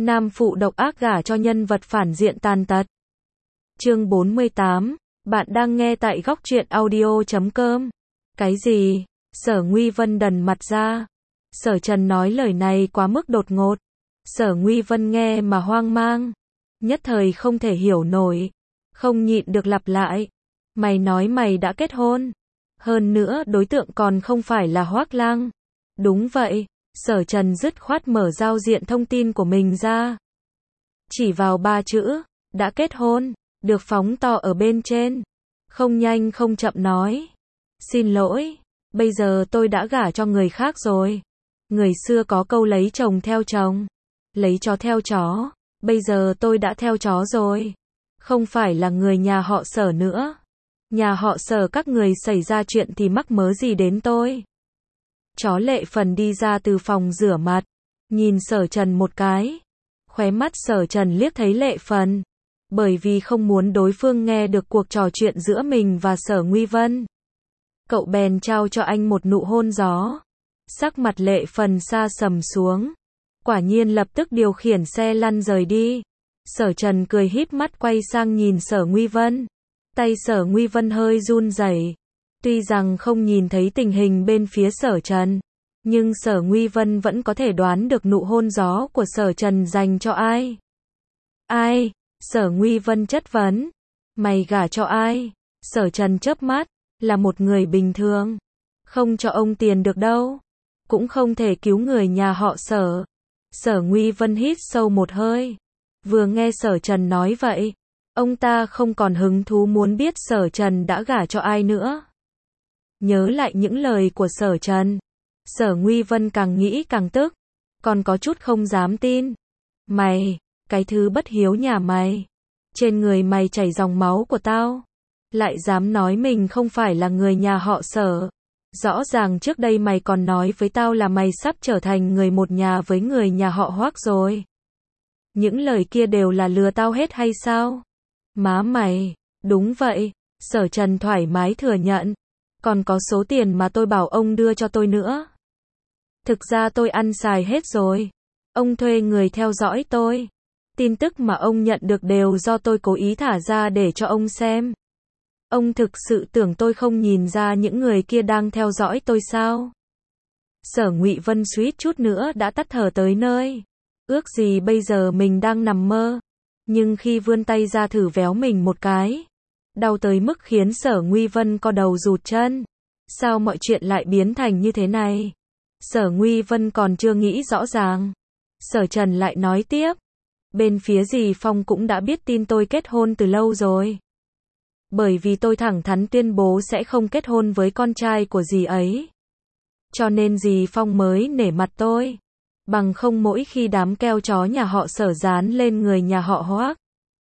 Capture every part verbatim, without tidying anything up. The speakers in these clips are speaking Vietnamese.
Nam phụ độc ác gả cho nhân vật phản diện tàn tật. Chương bốn mươi tám, bạn đang nghe tại góc truyện audio chấm com. Cái gì? Sở Nguy Vân đần mặt ra. Sở Trần nói lời này quá mức đột ngột. Sở Nguy Vân nghe mà hoang mang. Nhất thời không thể hiểu nổi. Không nhịn được lặp lại. Mày nói mày đã kết hôn. Hơn nữa đối tượng còn không phải là Hoác Lang. Đúng vậy. Sở Trần dứt khoát mở giao diện thông tin của mình ra. Chỉ vào ba chữ, đã kết hôn, được phóng to ở bên trên. Không nhanh không chậm nói. Xin lỗi, bây giờ tôi đã gả cho người khác rồi. Người xưa có câu lấy chồng theo chồng, lấy chó theo chó. Bây giờ tôi đã theo chó rồi. Không phải là người nhà họ Sở nữa. Nhà họ Sở các người xảy ra chuyện thì mắc mớ gì đến tôi. Chó Lệ Phần đi ra từ phòng rửa mặt, nhìn Sở Trần một cái. Khóe mắt Sở Trần liếc thấy Lệ Phần. Bởi vì không muốn đối phương nghe được cuộc trò chuyện giữa mình và Sở Nguy Vân, cậu bèn trao cho anh một nụ hôn gió. Sắc mặt Lệ Phần sa sầm xuống. Quả nhiên lập tức điều khiển xe lăn rời đi. Sở Trần cười híp mắt quay sang nhìn Sở Nguy Vân. Tay Sở Nguy Vân hơi run rẩy. Tuy rằng không nhìn thấy tình hình bên phía Sở Trần, nhưng Sở Nguy Vân vẫn có thể đoán được nụ hôn gió của Sở Trần dành cho ai. Ai? Sở Nguy Vân chất vấn. Mày gả cho ai? Sở Trần chớp mắt. Là một người bình thường. Không cho ông tiền được đâu. Cũng không thể cứu người nhà họ Sở. Sở Nguy Vân hít sâu một hơi. Vừa nghe Sở Trần nói vậy, ông ta không còn hứng thú muốn biết Sở Trần đã gả cho ai nữa. Nhớ lại những lời của Sở Trần, Sở Nguy Vân càng nghĩ càng tức, còn có chút không dám tin. Mày, cái thứ bất hiếu nhà mày, trên người mày chảy dòng máu của tao, lại dám nói mình không phải là người nhà họ Sở. Rõ ràng trước đây mày còn nói với tao là mày sắp trở thành người một nhà với người nhà họ Hoác rồi. Những lời kia đều là lừa tao hết hay sao? Má mày, đúng vậy, Sở Trần thoải mái thừa nhận. Còn có số tiền mà tôi bảo ông đưa cho tôi nữa. Thực ra tôi ăn xài hết rồi. Ông thuê người theo dõi tôi. Tin tức mà ông nhận được đều do tôi cố ý thả ra để cho ông xem. Ông thực sự tưởng tôi không nhìn ra những người kia đang theo dõi tôi sao? Sở Ngụy Vân suýt chút nữa đã tắt thở tới nơi. Ước gì bây giờ mình đang nằm mơ. Nhưng khi vươn tay ra thử véo mình một cái, đau tới mức khiến Sở Nguy Vân co đầu rụt chân. Sao mọi chuyện lại biến thành như thế này? Sở Nguy Vân còn chưa nghĩ rõ ràng. Sở Trần lại nói tiếp. Bên phía dì Phong cũng đã biết tin tôi kết hôn từ lâu rồi. Bởi vì tôi thẳng thắn tuyên bố sẽ không kết hôn với con trai của dì ấy. Cho nên dì Phong mới nể mặt tôi. Bằng không mỗi khi đám keo chó nhà họ Sở dán lên người nhà họ Hoác,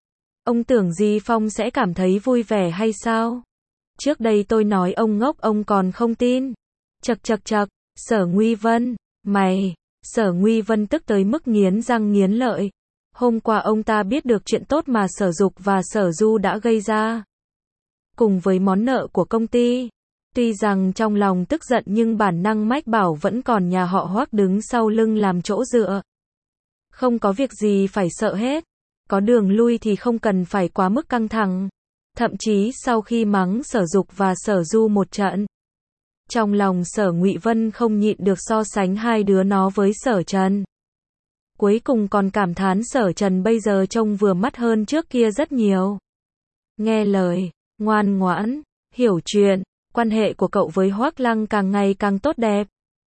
ông tưởng dì Phong sẽ cảm thấy vui vẻ hay sao? Trước đây tôi nói ông ngốc ông còn không tin. Chậc chậc chậc, Sở Nguy Vân, mày, Sở Nguy Vân tức tới mức nghiến răng nghiến lợi. Hôm qua ông ta biết được chuyện tốt mà Sở Dục và Sở Du đã gây ra. Cùng với món nợ của công ty. Tuy rằng trong lòng tức giận nhưng bản năng mách bảo vẫn còn nhà họ Hoác đứng sau lưng làm chỗ dựa. Không có việc gì phải sợ hết. Có đường lui thì không cần phải quá mức căng thẳng. Thậm chí sau khi mắng Sở Dục và Sở Du một trận, trong lòng Sở Ngụy Vân không nhịn được so sánh hai đứa nó với Sở Trần. Cuối cùng còn cảm thán Sở Trần bây giờ trông vừa mắt hơn trước kia rất nhiều. Nghe lời, ngoan ngoãn, hiểu chuyện, quan hệ của cậu với Hoác Lăng càng ngày càng tốt đẹp.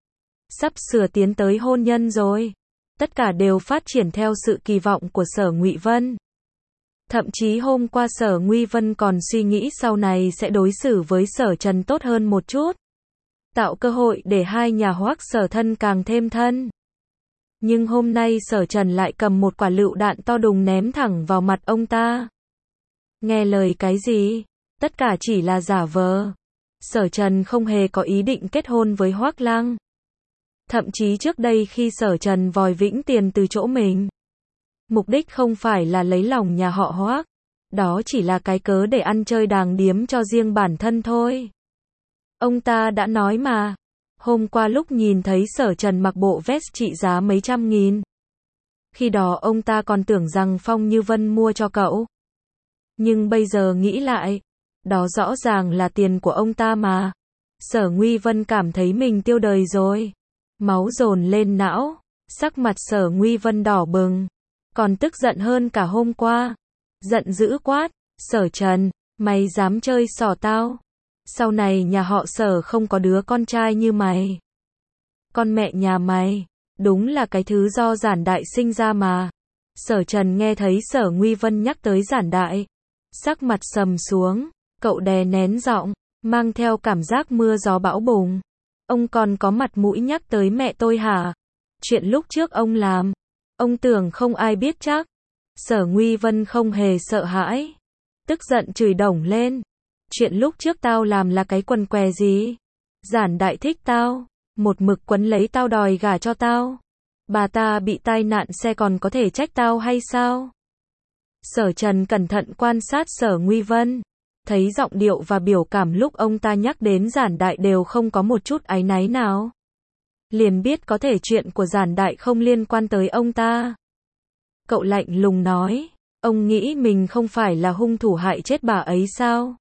Sắp sửa tiến tới hôn nhân rồi. Tất cả đều phát triển theo sự kỳ vọng của Sở Ngụy Vân. Thậm chí hôm qua Sở Nguy Vân còn suy nghĩ sau này sẽ đối xử với Sở Trần tốt hơn một chút. Tạo cơ hội để hai nhà Hoác Sở thân càng thêm thân. Nhưng hôm nay Sở Trần lại cầm một quả lựu đạn to đùng ném thẳng vào mặt ông ta. Nghe lời cái gì? Tất cả chỉ là giả vờ. Sở Trần không hề có ý định kết hôn với Hoác Lang. Thậm chí trước đây khi Sở Trần vòi vĩnh tiền từ chỗ mình, mục đích không phải là lấy lòng nhà họ Hoác. Đó chỉ là cái cớ để ăn chơi đàng điếm cho riêng bản thân thôi. Ông ta đã nói mà. Hôm qua lúc nhìn thấy Sở Trần mặc bộ vest trị giá mấy trăm nghìn, Khi đó ông ta còn tưởng rằng Phong Như Vân mua cho cậu. Nhưng bây giờ nghĩ lại, đó rõ ràng là tiền của ông ta mà. Sở Nguy Vân cảm thấy mình tiêu đời rồi. Máu dồn lên não, sắc mặt Sở Nguy Vân đỏ bừng, còn tức giận hơn cả hôm qua. Giận dữ quát, Sở Trần, mày dám chơi xỏ tao? Sau này nhà họ Sở không có đứa con trai như mày. Con mẹ nhà mày, đúng là cái thứ do Giản Đại sinh ra mà. Sở Trần nghe thấy Sở Nguy Vân nhắc tới Giản Đại, sắc mặt sầm xuống, cậu đè nén giọng, mang theo cảm giác mưa gió bão bùng. Ông còn có mặt mũi nhắc tới mẹ tôi hả? Chuyện lúc trước ông làm, ông tưởng không ai biết chắc. Sở Nguy Vân không hề sợ hãi, tức giận chửi đổng lên. Chuyện lúc trước tao làm là cái quần què gì? Giản Đại thích tao, một mực quấn lấy tao đòi gả cho tao. Bà ta bị tai nạn xe còn có thể trách tao hay sao? Sở Trần cẩn thận quan sát Sở Nguy Vân, thấy giọng điệu và biểu cảm lúc ông ta nhắc đến Giản Đại đều không có một chút áy náy nào. Liền biết có thể chuyện của Giản Đại không liên quan tới ông ta. Cậu lạnh lùng nói, ông nghĩ mình không phải là hung thủ hại chết bà ấy sao?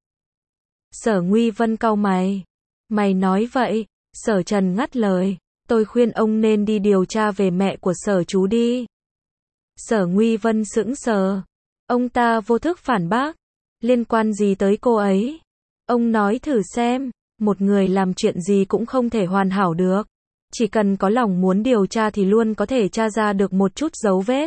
Sở Nguy Vân cau mày, mày nói vậy? Sở Trần ngắt lời, tôi khuyên ông nên đi điều tra về mẹ của Sở chú đi. Sở Nguy Vân sững sờ, ông ta vô thức phản bác, liên quan gì tới cô ấy? Ông nói thử xem, một người làm chuyện gì cũng không thể hoàn hảo được. Chỉ cần có lòng muốn điều tra thì luôn có thể tra ra được một chút dấu vết.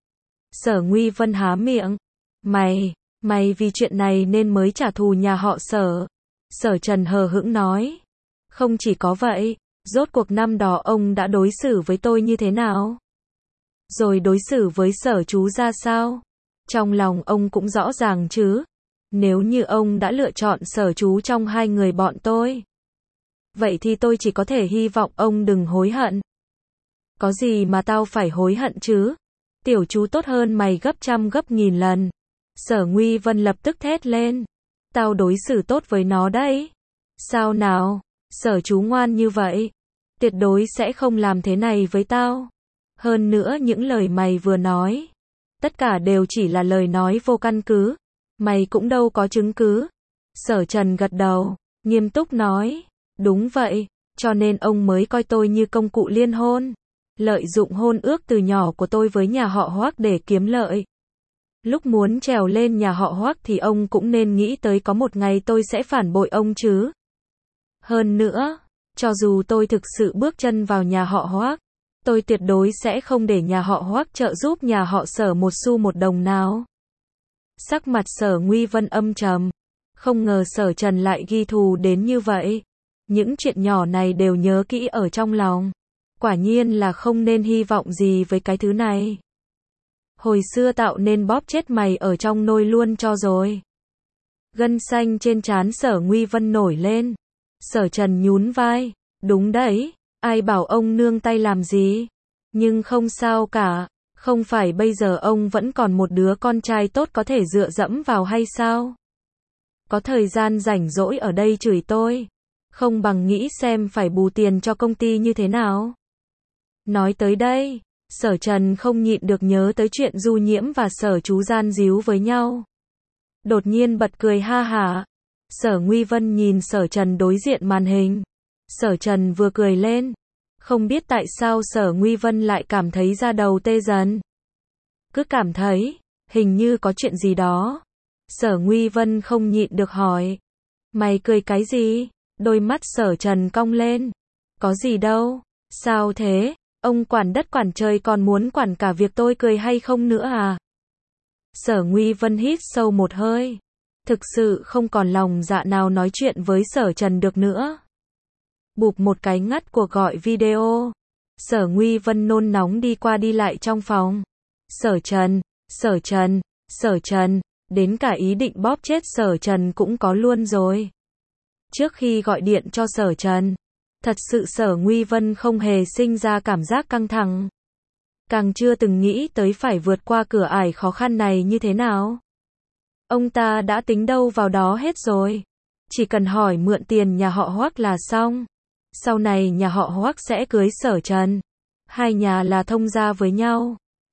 Sở Nguy Vân há miệng, mày, mày vì chuyện này nên mới trả thù nhà họ Sở. Sở Trần hờ hững nói, không chỉ có vậy, rốt cuộc năm đó ông đã đối xử với tôi như thế nào? Rồi đối xử với Sở chú ra sao? Trong lòng ông cũng rõ ràng chứ. Nếu như ông đã lựa chọn Sở chú trong hai người bọn tôi, vậy thì tôi chỉ có thể hy vọng ông đừng hối hận. Có gì mà tao phải hối hận chứ? Tiểu chú tốt hơn mày gấp trăm gấp nghìn lần. Sở Nguy Vân lập tức thét lên. Tao đối xử tốt với nó đấy. Sao nào? Sở chú ngoan như vậy, tuyệt đối sẽ không làm thế này với tao. Hơn nữa những lời mày vừa nói, tất cả đều chỉ là lời nói vô căn cứ. Mày cũng đâu có chứng cứ. Sở Trần gật đầu, nghiêm túc nói, đúng vậy, cho nên ông mới coi tôi như công cụ liên hôn. Lợi dụng hôn ước từ nhỏ của tôi với nhà họ Hoắc để kiếm lợi. Lúc muốn trèo lên nhà họ Hoắc thì ông cũng nên nghĩ tới có một ngày tôi sẽ phản bội ông chứ. Hơn nữa, cho dù tôi thực sự bước chân vào nhà họ Hoắc, tôi tuyệt đối sẽ không để nhà họ Hoắc trợ giúp nhà họ Sở một xu một đồng nào. Sắc mặt Sở Nguy Vân âm trầm, không ngờ Sở Trần lại ghi thù đến như vậy. Những chuyện nhỏ này đều nhớ kỹ ở trong lòng. Quả nhiên là không nên hy vọng gì với cái thứ này. Hồi xưa tạo nên bóp chết mày ở trong nôi luôn cho rồi. Gân xanh trên trán Sở Nguy Vân nổi lên. Sở Trần nhún vai, đúng đấy, ai bảo ông nương tay làm gì? Nhưng không sao cả, không phải bây giờ ông vẫn còn một đứa con trai tốt có thể dựa dẫm vào hay sao? Có thời gian rảnh rỗi ở đây chửi tôi, không bằng nghĩ xem phải bù tiền cho công ty như thế nào. Nói tới đây, Sở Trần không nhịn được nhớ tới chuyện Du Nhiễm và Sở chú gian díu với nhau. Đột nhiên bật cười ha hả. Sở Nguy Vân nhìn Sở Trần đối diện màn hình. Sở Trần vừa cười lên. Không biết tại sao Sở Nguy Vân lại cảm thấy da đầu tê dần. Cứ cảm thấy, hình như có chuyện gì đó. Sở Nguy Vân không nhịn được hỏi. Mày cười cái gì? Đôi mắt Sở Trần cong lên. Có gì đâu. Sao thế? Ông quản đất quản trời còn muốn quản cả việc tôi cười hay không nữa à? Sở Nguy Vân hít sâu một hơi. Thực sự không còn lòng dạ nào nói chuyện với Sở Trần được nữa. Bụp một cái ngắt cuộc gọi video. Sở Nguy Vân nôn nóng đi qua đi lại trong phòng. Sở Trần, Sở Trần, Sở Trần, đến cả ý định bóp chết Sở Trần cũng có luôn rồi. Trước khi gọi điện cho Sở Trần, thật sự Sở Nguy Vân không hề sinh ra cảm giác căng thẳng. Càng chưa từng nghĩ tới phải vượt qua cửa ải khó khăn này như thế nào. Ông ta đã tính đâu vào đó hết rồi. Chỉ cần hỏi mượn tiền nhà họ Hoắc là xong. Sau này nhà họ Hoắc sẽ cưới Sở Trần. Hai nhà là thông gia với nhau.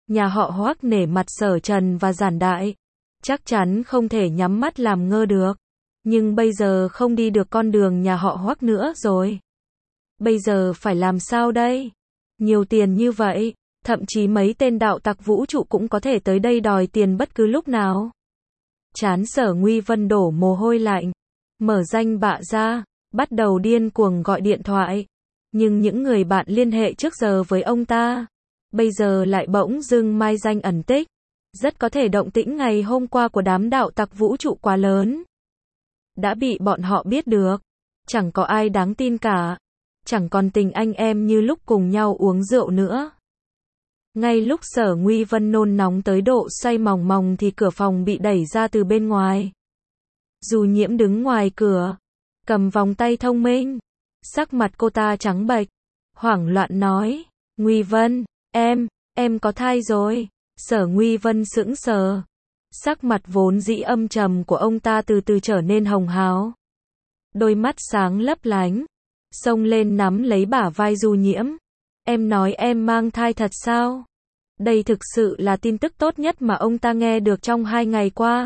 nhà họ Hoắc nể mặt Sở Trần và Giản Đại, chắc chắn không thể nhắm mắt làm ngơ được. Nhưng bây giờ không đi được con đường nhà họ Hoắc nữa rồi. Bây giờ phải làm sao đây? Nhiều tiền như vậy, thậm chí mấy tên đạo tặc vũ trụ cũng có thể tới đây đòi tiền bất cứ lúc nào. Trán Sở Nguy Vân đổ mồ hôi lạnh, mở danh bạ ra, bắt đầu điên cuồng gọi điện thoại. Nhưng những người bạn liên hệ trước giờ với ông ta, bây giờ lại bỗng dưng mai danh ẩn tích. Rất có thể động tĩnh ngày hôm qua của đám đạo tặc vũ trụ quá lớn, đã bị bọn họ biết được. Chẳng có ai đáng tin cả. Chẳng còn tình anh em như lúc cùng nhau uống rượu nữa. Ngay lúc Sở Nguy Vân nôn nóng tới độ xoay mòng mòng thì cửa phòng bị đẩy ra từ bên ngoài. Du Nhiễm đứng ngoài cửa, cầm vòng tay thông minh. Sắc mặt cô ta trắng bệch, hoảng loạn nói, Nguy Vân, em, em có thai rồi. Sở Nguy Vân sững sờ. Sắc mặt vốn dĩ âm trầm của ông ta từ từ trở nên hồng hào. Đôi mắt sáng lấp lánh, xông lên nắm lấy bả vai Du Nhiễm. Em nói em mang thai thật sao? Đây thực sự là tin tức tốt nhất mà ông ta nghe được trong hai ngày qua.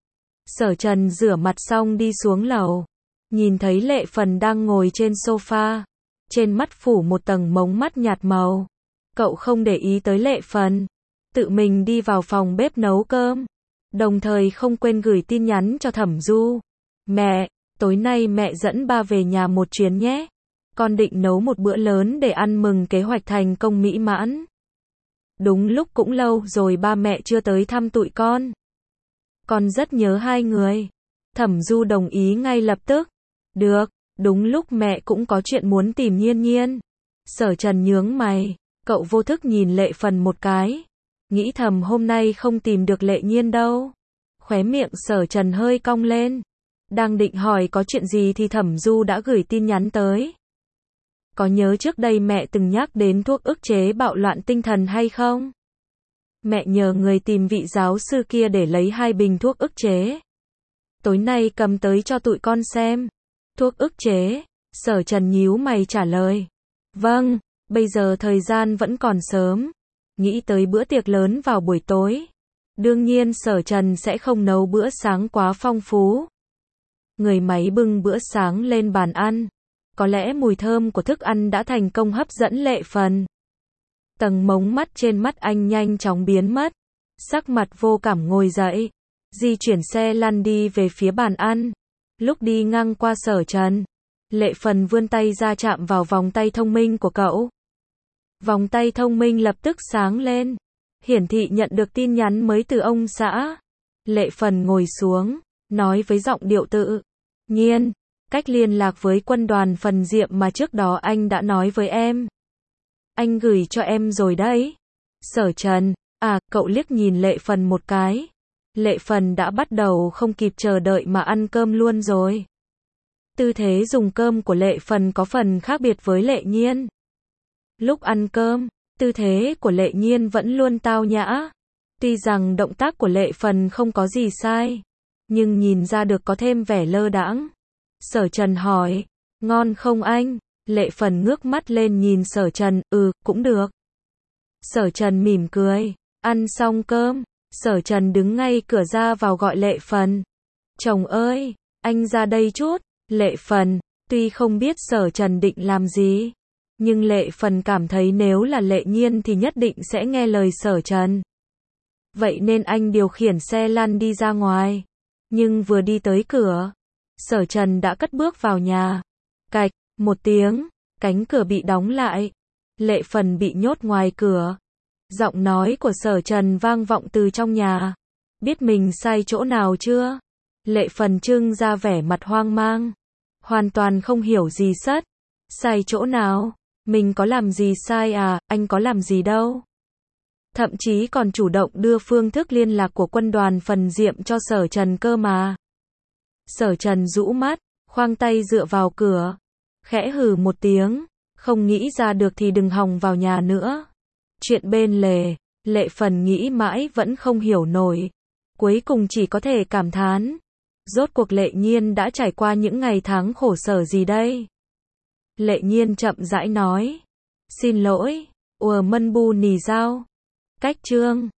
Sở Trần rửa mặt xong đi xuống lầu, nhìn thấy Lệ Phần đang ngồi trên sofa, trên mắt phủ một tầng mống mắt nhạt màu. Cậu không để ý tới Lệ Phần, tự mình đi vào phòng bếp nấu cơm, đồng thời không quên gửi tin nhắn cho Thẩm Du. Mẹ, tối nay mẹ dẫn ba về nhà một chuyến nhé. Con định nấu một bữa lớn để ăn mừng kế hoạch thành công mỹ mãn. Đúng lúc cũng lâu rồi ba mẹ chưa tới thăm tụi con. Con rất nhớ hai người. Thẩm Du đồng ý ngay lập tức. Được, đúng lúc mẹ cũng có chuyện muốn tìm Nhiên Nhiên. Sở Trần nhướng mày, cậu vô thức nhìn Lệ Phần một cái. Nghĩ thầm hôm nay không tìm được Lệ Nhiên đâu. Khóe miệng Sở Trần hơi cong lên. Đang định hỏi có chuyện gì thì Thẩm Du đã gửi tin nhắn tới. Có nhớ trước đây mẹ từng nhắc đến thuốc ức chế bạo loạn tinh thần hay không? Mẹ nhờ người tìm vị giáo sư kia để lấy hai bình thuốc ức chế. Tối nay cầm tới cho tụi con xem. Thuốc ức chế? Sở Trần nhíu mày trả lời. Vâng, bây giờ thời gian vẫn còn sớm. Nghĩ tới bữa tiệc lớn vào buổi tối. Đương nhiên Sở Trần sẽ không nấu bữa sáng quá phong phú. Người máy bưng bữa sáng lên bàn ăn. Có lẽ mùi thơm của thức ăn đã thành công hấp dẫn Lệ Phần. Tầng mống mắt trên mắt anh nhanh chóng biến mất. Sắc mặt vô cảm ngồi dậy. Di chuyển xe lăn đi về phía bàn ăn. Lúc đi ngang qua Sở Trần, Lệ Phần vươn tay ra chạm vào vòng tay thông minh của cậu. Vòng tay thông minh lập tức sáng lên. Hiển thị nhận được tin nhắn mới từ ông xã. Lệ Phần ngồi xuống, nói với giọng điệu tự nhiên. Cách liên lạc với quân đoàn Phần Diệm mà trước đó anh đã nói với em. Anh gửi cho em rồi đấy. Sở Trần, à, cậu liếc nhìn Lệ Phần một cái. Lệ Phần đã bắt đầu không kịp chờ đợi mà ăn cơm luôn rồi. Tư thế dùng cơm của Lệ Phần có phần khác biệt với Lệ Nhiên. Lúc ăn cơm, tư thế của Lệ Nhiên vẫn luôn tao nhã. Tuy rằng động tác của Lệ Phần không có gì sai, nhưng nhìn ra được có thêm vẻ lơ đãng. Sở Trần hỏi, ngon không anh? Lệ Phần ngước mắt lên nhìn Sở Trần, ừ, cũng được. Sở Trần mỉm cười, ăn xong cơm, Sở Trần đứng ngay cửa ra vào gọi Lệ Phần. Chồng ơi, anh ra đây chút. Lệ Phần, tuy không biết Sở Trần định làm gì, nhưng Lệ Phần cảm thấy nếu là Lệ Nhiên thì nhất định sẽ nghe lời Sở Trần. Vậy nên anh điều khiển xe lăn đi ra ngoài. Nhưng vừa đi tới cửa, Sở Trần đã cất bước vào nhà. Cạch, một tiếng, cánh cửa bị đóng lại. Lệ Phần bị nhốt ngoài cửa. Giọng nói của Sở Trần vang vọng từ trong nhà. Biết mình sai chỗ nào chưa? Lệ Phần trưng ra vẻ mặt hoang mang. Hoàn toàn không hiểu gì sất. Sai chỗ nào? Mình có làm gì sai à? Anh có làm gì đâu. Thậm chí còn chủ động đưa phương thức liên lạc của quân đoàn Phần Diệm cho Sở Trần cơ mà. Sở Trần rũ mắt, khoang tay dựa vào cửa. Khẽ hừ một tiếng. Không nghĩ ra được thì đừng hòng vào nhà nữa. Chuyện bên lề, Lệ Phần nghĩ mãi vẫn không hiểu nổi. Cuối cùng chỉ có thể cảm thán. Rốt cuộc Lệ Nhiên đã trải qua những ngày tháng khổ sở gì đây? Lệ Nhiên chậm rãi nói. Xin lỗi, ùa mân bu nì giao. Cách chương